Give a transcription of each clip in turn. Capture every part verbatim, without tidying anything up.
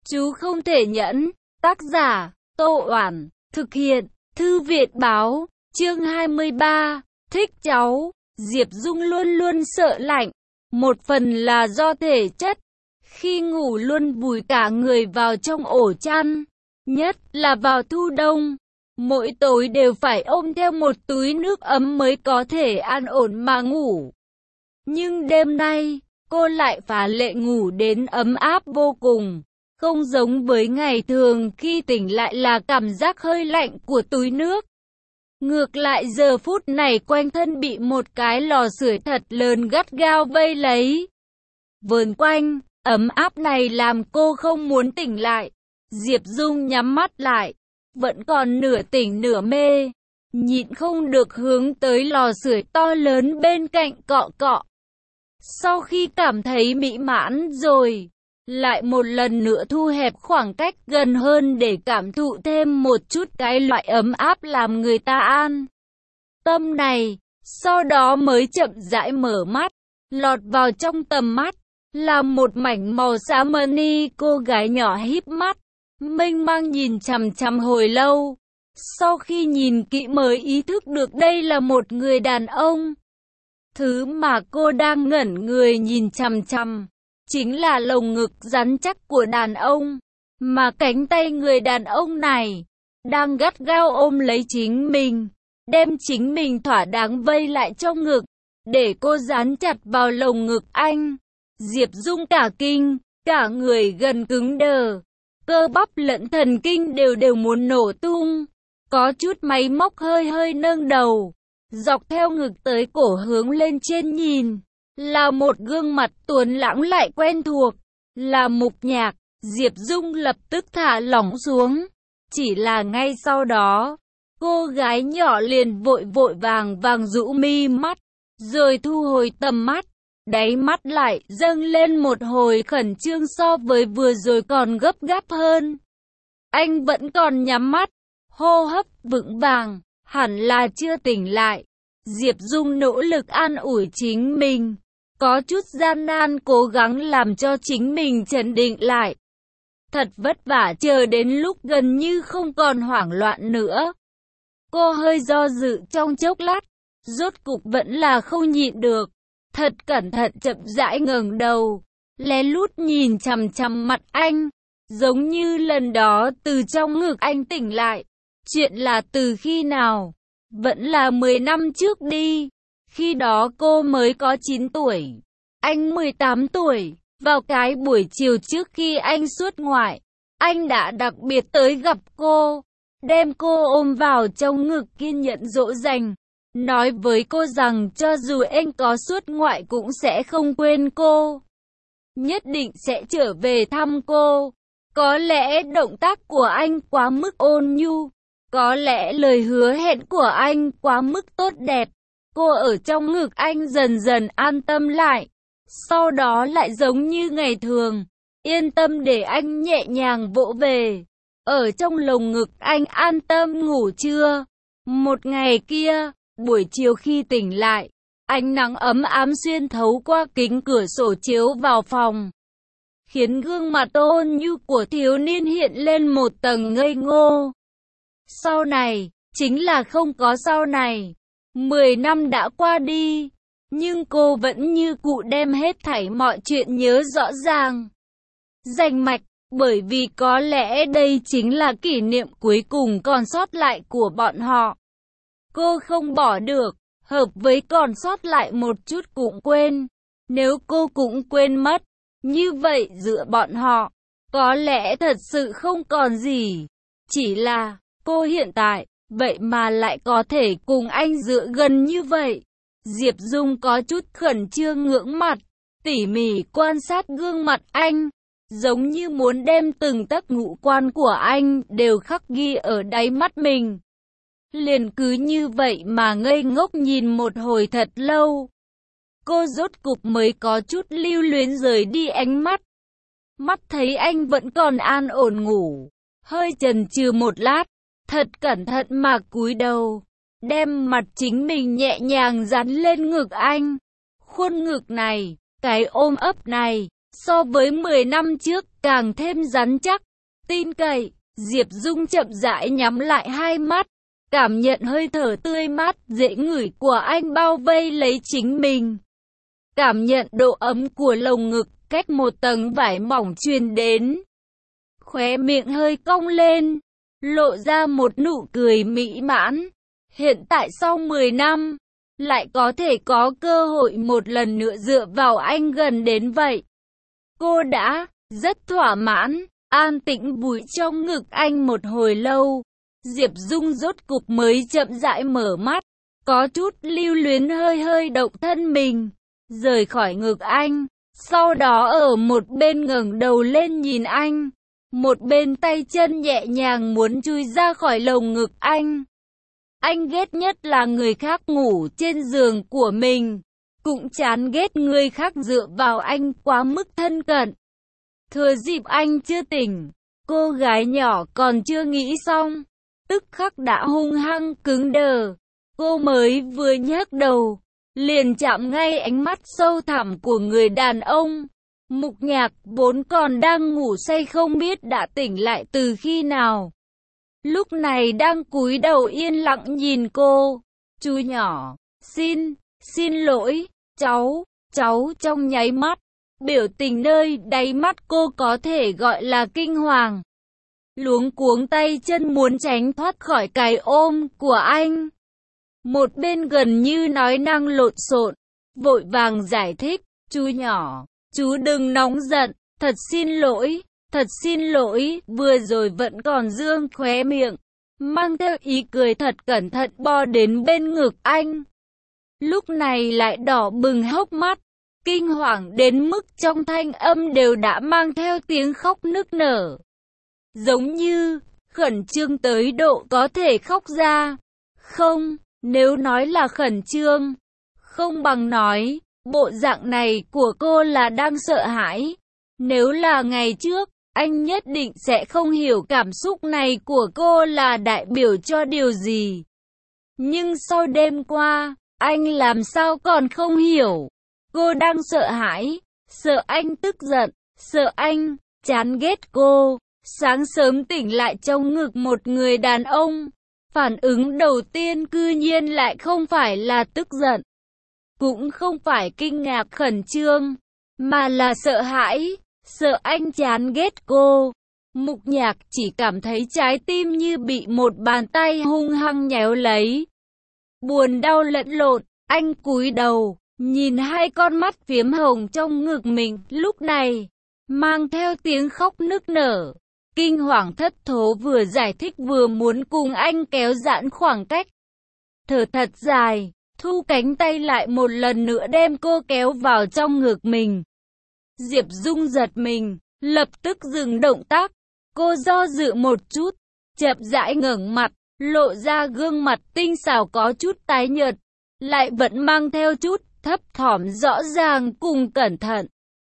Chú không thể nhẫn. Tác giả, Tô Oản. Thực hiện, Thư viện Báo. Chương hai mươi ba. Thích cháu. Diệp Dung luôn luôn sợ lạnh. Một phần là do thể chất. Khi ngủ luôn vùi cả người vào trong ổ chăn. Nhất là vào thu đông. Mỗi tối đều phải ôm theo một túi nước ấm mới có thể an ổn mà ngủ. Nhưng đêm nay, cô lại phá lệ ngủ đến ấm áp vô cùng. Không giống với ngày thường khi tỉnh lại là cảm giác hơi lạnh của túi nước. Ngược lại giờ phút này quanh thân bị một cái lò sưởi thật lớn gắt gao vây lấy. Vờn quanh, ấm áp này làm cô không muốn tỉnh lại. Diệp Dung nhắm mắt lại, vẫn còn nửa tỉnh nửa mê. Nhịn không được hướng tới lò sưởi to lớn bên cạnh cọ cọ. Sau khi cảm thấy mỹ mãn rồi, lại một lần nữa thu hẹp khoảng cách gần hơn để cảm thụ thêm một chút cái loại ấm áp làm người ta an tâm này. Sau đó mới chậm rãi mở mắt, lọt vào trong tầm mắt là một mảnh màu xám mani. Cô gái nhỏ híp mắt, mênh mang nhìn chằm chằm hồi lâu. Sau khi nhìn kỹ mới ý thức được đây là một người đàn ông. Thứ mà cô đang ngẩn người nhìn chằm chằm chính là lồng ngực rắn chắc của đàn ông, mà cánh tay người đàn ông này đang gắt gao ôm lấy chính mình, đem chính mình thỏa đáng vây lại trong ngực, để cô dán chặt vào lồng ngực anh. Diệp Dung cả kinh, cả người gần cứng đờ, cơ bắp lẫn thần kinh đều đều muốn nổ tung, có chút máy móc hơi hơi nâng đầu, dọc theo ngực tới cổ hướng lên trên nhìn. Là một gương mặt tuấn lãng lại quen thuộc, là Mục Nhạc. Diệp Dung lập tức thả lỏng xuống. Chỉ là ngay sau đó, cô gái nhỏ liền vội vội vàng vàng rũ mi mắt, rồi thu hồi tầm mắt. Đáy mắt lại dâng lên một hồi khẩn trương, so với vừa rồi còn gấp gáp hơn. Anh vẫn còn nhắm mắt, hô hấp vững vàng, hẳn là chưa tỉnh lại. Diệp Dung nỗ lực an ủi chính mình, có chút gian nan cố gắng làm cho chính mình trấn định lại. Thật vất vả chờ đến lúc gần như không còn hoảng loạn nữa. Cô hơi do dự trong chốc lát, rốt cục vẫn là không nhịn được. Thật cẩn thận chậm rãi ngẩng đầu, lén lút nhìn chằm chằm mặt anh, giống như lần đó từ trong ngực anh tỉnh lại. Chuyện là từ khi nào? Vẫn là mười năm trước đi. Khi đó cô mới có chín tuổi, anh mười tám tuổi. Vào cái buổi chiều trước khi anh xuất ngoại, anh đã đặc biệt tới gặp cô, đem cô ôm vào trong ngực kiên nhẫn dỗ dành, nói với cô rằng cho dù anh có xuất ngoại cũng sẽ không quên cô, nhất định sẽ trở về thăm cô. Có lẽ động tác của anh quá mức ôn nhu, có lẽ lời hứa hẹn của anh quá mức tốt đẹp. Cô ở trong ngực anh dần dần an tâm lại, sau đó lại giống như ngày thường, yên tâm để anh nhẹ nhàng vỗ về. Ở trong lồng ngực anh an tâm ngủ trưa. Một ngày kia, buổi chiều khi tỉnh lại, ánh nắng ấm ám xuyên thấu qua kính cửa sổ chiếu vào phòng, khiến gương mặt ôn nhu của thiếu niên hiện lên một tầng ngây ngô. Sau này, chính là không có sau này. Mười năm đã qua đi, nhưng cô vẫn như cụ đem hết thảy mọi chuyện nhớ rõ ràng, rành mạch, bởi vì có lẽ đây chính là kỷ niệm cuối cùng còn sót lại của bọn họ. Cô không bỏ được, hợp với còn sót lại một chút cũng quên. Nếu cô cũng quên mất, như vậy giữa bọn họ, có lẽ thật sự không còn gì. Chỉ là, cô hiện tại, vậy mà lại có thể cùng anh dựa gần như vậy. Diệp Dung có chút khẩn trương ngưỡng mặt, tỉ mỉ quan sát gương mặt anh, giống như muốn đem từng tấc ngũ quan của anh đều khắc ghi ở đáy mắt mình. Liền cứ như vậy mà ngây ngốc nhìn một hồi thật lâu. Cô rốt cục mới có chút lưu luyến rời đi ánh mắt. Mắt thấy anh vẫn còn an ổn ngủ, hơi chần chừ một lát, thật cẩn thận mà cúi đầu, đem mặt chính mình nhẹ nhàng dán lên ngực anh. Khuôn ngực này, cái ôm ấp này, so với mười năm trước càng thêm rắn chắc, tin cậy. Diệp Dung chậm rãi nhắm lại hai mắt, cảm nhận hơi thở tươi mát, dễ ngửi của anh bao vây lấy chính mình. Cảm nhận độ ấm của lồng ngực, cách một tầng vải mỏng truyền đến. Khóe miệng hơi cong lên, lộ ra một nụ cười mỹ mãn. Hiện tại sau mười năm, lại có thể có cơ hội một lần nữa dựa vào anh gần đến vậy. Cô đã rất thỏa mãn, an tĩnh vùi trong ngực anh một hồi lâu. Diệp Dung rốt cục mới chậm rãi mở mắt, có chút lưu luyến hơi hơi động thân mình, rời khỏi ngực anh. Sau đó ở một bên ngẩng đầu lên nhìn anh, một bên tay chân nhẹ nhàng muốn chui ra khỏi lồng ngực anh. Anh ghét nhất là người khác ngủ trên giường của mình, cũng chán ghét người khác dựa vào anh quá mức thân cận. Thừa dịp anh chưa tỉnh, cô gái nhỏ còn chưa nghĩ xong, tức khắc đã hung hăng cứng đờ. Cô mới vừa nhấc đầu, liền chạm ngay ánh mắt sâu thẳm của người đàn ông. Mục Nhạc vốn còn đang ngủ say không biết đã tỉnh lại từ khi nào. Lúc này đang cúi đầu yên lặng nhìn cô. Chú nhỏ, xin, xin lỗi, cháu, cháu trong nháy mắt. Biểu tình nơi đáy mắt cô có thể gọi là kinh hoàng. Luống cuống tay chân muốn tránh thoát khỏi cái ôm của anh. Một bên gần như nói năng lộn xộn, vội vàng giải thích, chú nhỏ, chú đừng nóng giận, thật xin lỗi, thật xin lỗi, vừa rồi vẫn còn dương khóe miệng, mang theo ý cười thật cẩn thận bò đến bên ngực anh. Lúc này lại đỏ bừng hốc mắt, kinh hoàng đến mức trong thanh âm đều đã mang theo tiếng khóc nức nở. Giống như, khẩn trương tới độ có thể khóc ra. Không, nếu nói là khẩn trương, không bằng nói, bộ dạng này của cô là đang sợ hãi. Nếu là ngày trước, anh nhất định sẽ không hiểu cảm xúc này của cô là đại biểu cho điều gì. Nhưng sau đêm qua, anh làm sao còn không hiểu. Cô đang sợ hãi, sợ anh tức giận, sợ anh chán ghét cô. Sáng sớm tỉnh lại trong ngực một người đàn ông, phản ứng đầu tiên cư nhiên lại không phải là tức giận, cũng không phải kinh ngạc khẩn trương, mà là sợ hãi, sợ anh chán ghét cô. Mục Nhạc chỉ cảm thấy trái tim như bị một bàn tay hung hăng nhéo lấy. Buồn đau lẫn lộn, anh cúi đầu, nhìn hai con mắt phiếm hồng trong ngực mình, lúc này, mang theo tiếng khóc nức nở. Kinh hoàng thất thố vừa giải thích vừa muốn cùng anh kéo giãn khoảng cách. Thở thật dài, thu cánh tay lại một lần nữa đem cô kéo vào trong ngực mình. Diệp Dung giật mình, lập tức dừng động tác. Cô do dự một chút, chậm rãi ngẩng mặt, lộ ra gương mặt tinh xảo có chút tái nhợt, lại vẫn mang theo chút thấp thỏm rõ ràng cùng cẩn thận.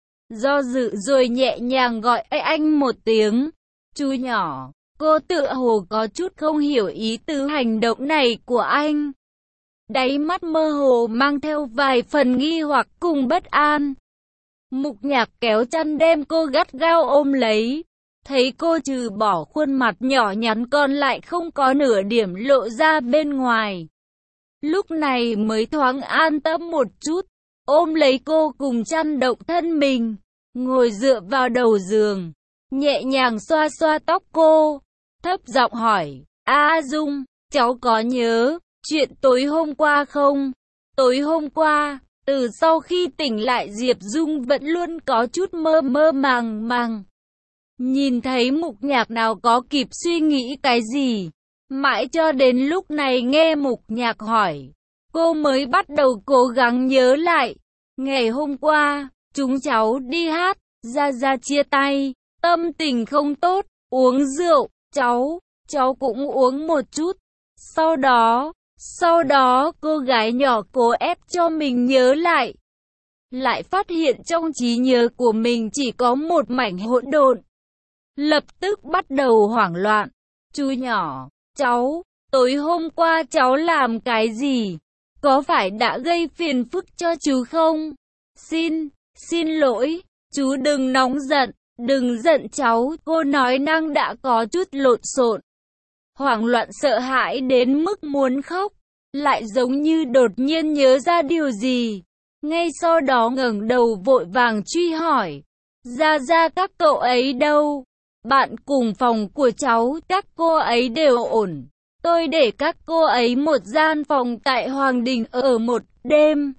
Do dự rồi nhẹ nhàng gọi anh một tiếng. Chú nhỏ, cô tựa hồ có chút không hiểu ý tứ hành động này của anh. Đáy mắt mơ hồ mang theo vài phần nghi hoặc cùng bất an. Mục Nhạc kéo chăn đem cô gắt gao ôm lấy. Thấy cô trừ bỏ khuôn mặt nhỏ nhắn còn lại không có nửa điểm lộ ra bên ngoài. Lúc này mới thoáng an tâm một chút, ôm lấy cô cùng chăn động thân mình, ngồi dựa vào đầu giường. Nhẹ nhàng xoa xoa tóc cô, thấp giọng hỏi, A Dung, cháu có nhớ chuyện tối hôm qua không? Tối hôm qua, từ sau khi tỉnh lại Diệp Dung vẫn luôn có chút mơ mơ màng màng. Nhìn thấy Mục Nhạc nào có kịp suy nghĩ cái gì, mãi cho đến lúc này nghe Mục Nhạc hỏi, cô mới bắt đầu cố gắng nhớ lại. Ngày hôm qua, chúng cháu đi hát, ra ra chia tay. Tâm tình không tốt, uống rượu, cháu, cháu cũng uống một chút. Sau đó, sau đó cô gái nhỏ cố ép cho mình nhớ lại. Lại phát hiện trong trí nhớ của mình chỉ có một mảnh hỗn độn. Lập tức bắt đầu hoảng loạn. Chú nhỏ, cháu, tối hôm qua cháu làm cái gì? Có phải đã gây phiền phức cho chú không? Xin, xin lỗi. Chú đừng nóng giận, đừng giận cháu, cô nói năng đã có chút lộn xộn. Hoảng loạn sợ hãi đến mức muốn khóc, lại giống như đột nhiên nhớ ra điều gì. Ngay sau đó ngẩng đầu vội vàng truy hỏi. Ra ra các cậu ấy đâu? Bạn cùng phòng của cháu, các cô ấy đều ổn. Tôi để các cô ấy một gian phòng tại Hoàng Đình ở một đêm.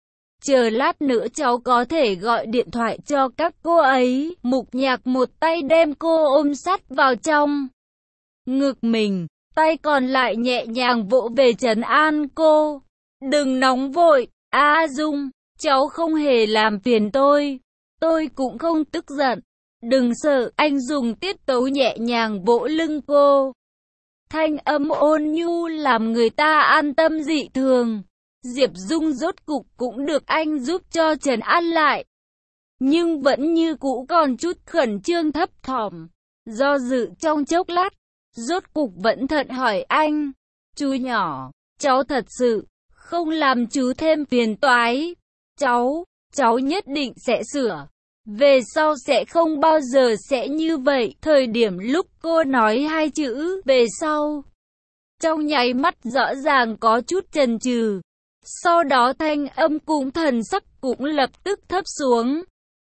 Chờ lát nữa cháu có thể gọi điện thoại cho các cô ấy. Mục Nhạc một tay đem cô ôm sát vào trong ngực mình, tay còn lại nhẹ nhàng vỗ về trấn an cô. Đừng nóng vội, A Dung, cháu không hề làm phiền tôi. Tôi cũng không tức giận. Đừng sợ, anh dùng tiết tấu nhẹ nhàng vỗ lưng cô. Thanh âm ôn nhu làm người ta an tâm dị thường. Diệp Dung rốt cục cũng được anh giúp cho trấn an lại. Nhưng vẫn như cũ còn chút khẩn trương thấp thỏm. Do dự trong chốc lát, rốt cục vẫn thận hỏi anh. Chú nhỏ, cháu thật sự không làm chú thêm phiền toái. Cháu, cháu nhất định sẽ sửa. Về sau sẽ không bao giờ sẽ như vậy. Thời điểm lúc cô nói hai chữ về sau, trong nháy mắt rõ ràng có chút chần chừ. Sau đó thanh âm cùng thần sắc cũng lập tức thấp xuống.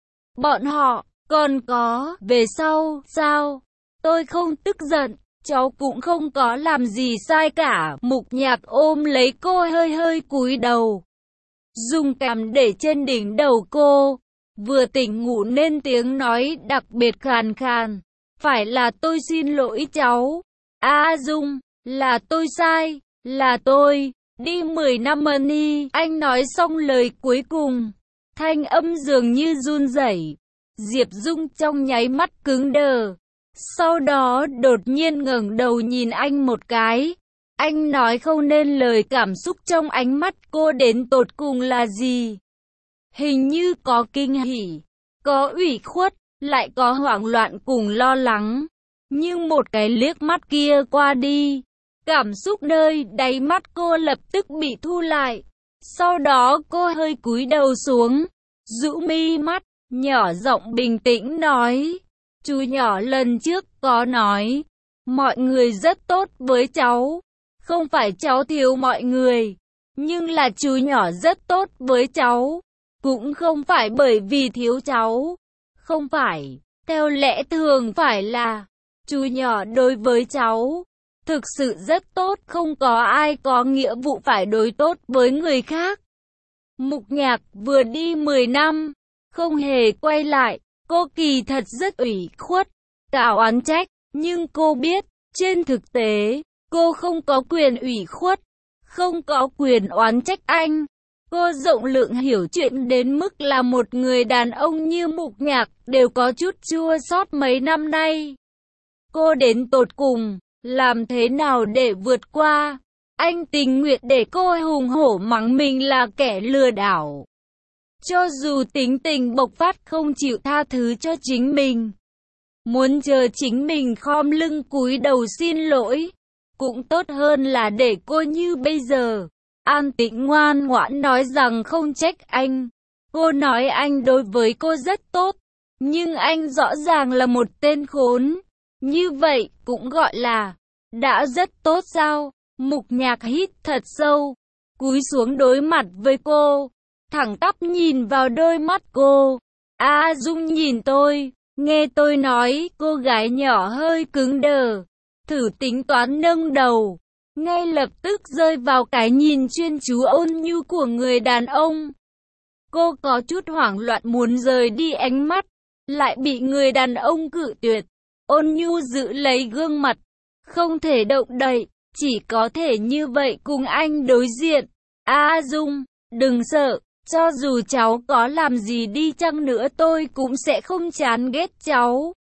Bọn họ, còn có, về sau, sao? Tôi không tức giận, cháu cũng không có làm gì sai cả. Mục Nhạc ôm lấy cô hơi hơi cúi đầu, dùng cằm để trên đỉnh đầu cô. Vừa tỉnh ngủ nên tiếng nói đặc biệt khàn khàn. Phải là tôi xin lỗi cháu. A Dung, là tôi sai, là tôi. Đi mười năm money. Anh nói xong lời cuối cùng, thanh âm dường như run rẩy. Diệp Dung trong nháy mắt cứng đờ. Sau đó đột nhiên ngẩng đầu nhìn anh một cái. Anh nói không nên lời cảm xúc trong ánh mắt cô đến tột cùng là gì. Hình như có kinh hỉ, có ủy khuất, lại có hoảng loạn cùng lo lắng. Nhưng một cái liếc mắt kia qua đi, cảm xúc nơi đáy mắt cô lập tức bị thu lại. Sau đó cô hơi cúi đầu xuống, rũ mi mắt, nhỏ giọng bình tĩnh nói. Chú nhỏ lần trước có nói, mọi người rất tốt với cháu. Không phải cháu thiếu mọi người, nhưng là chú nhỏ rất tốt với cháu. Cũng không phải bởi vì thiếu cháu. Không phải, theo lẽ thường phải là, chú nhỏ đối với cháu thực sự rất tốt, không có ai có nghĩa vụ phải đối tốt với người khác. Mục Nhạc vừa đi mười năm, không hề quay lại, cô kỳ thật rất ủy khuất, cả oán trách, nhưng cô biết, trên thực tế, cô không có quyền ủy khuất, không có quyền oán trách anh. Cô rộng lượng hiểu chuyện đến mức là một người đàn ông như Mục Nhạc đều có chút chua xót mấy năm nay. Cô đến tột cùng, làm thế nào để vượt qua? Anh tình nguyện để cô hùng hổ mắng mình là kẻ lừa đảo. Cho dù tính tình bộc phát không chịu tha thứ cho chính mình, muốn chờ chính mình khom lưng cúi đầu xin lỗi, cũng tốt hơn là để cô như bây giờ. An tĩnh ngoan ngoãn nói rằng không trách anh. Cô nói anh đối với cô rất tốt, nhưng anh rõ ràng là một tên khốn. Như vậy cũng gọi là đã rất tốt sao? Mục Nhạc hít thật sâu, cúi xuống đối mặt với cô, thẳng tắp nhìn vào đôi mắt cô. A Dung nhìn tôi, nghe tôi nói. Cô gái nhỏ hơi cứng đờ, thử tính toán nâng đầu, ngay lập tức rơi vào cái nhìn chuyên chú ôn nhu của người đàn ông. Cô có chút hoảng loạn muốn rời đi ánh mắt, lại bị người đàn ông cự tuyệt. Ôn nhu giữ lấy gương mặt, không thể động đậy, chỉ có thể như vậy cùng anh đối diện. A Dung, đừng sợ, cho dù cháu có làm gì đi chăng nữa tôi cũng sẽ không chán ghét cháu.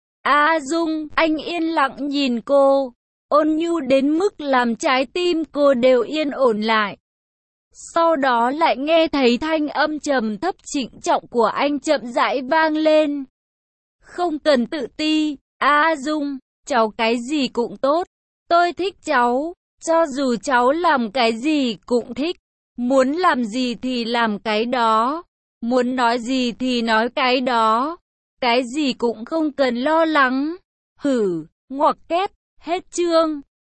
A Dung, anh yên lặng nhìn cô, ôn nhu đến mức làm trái tim cô đều yên ổn lại. Sau đó lại nghe thấy thanh âm trầm thấp trịnh trọng của anh chậm rãi vang lên. Không cần tự ti, A Dung, cháu cái gì cũng tốt. Tôi thích cháu, cho dù cháu làm cái gì cũng thích. Muốn làm gì thì làm cái đó. Muốn nói gì thì nói cái đó. Cái gì cũng không cần lo lắng. Hử, ngoặc kép, hết chương.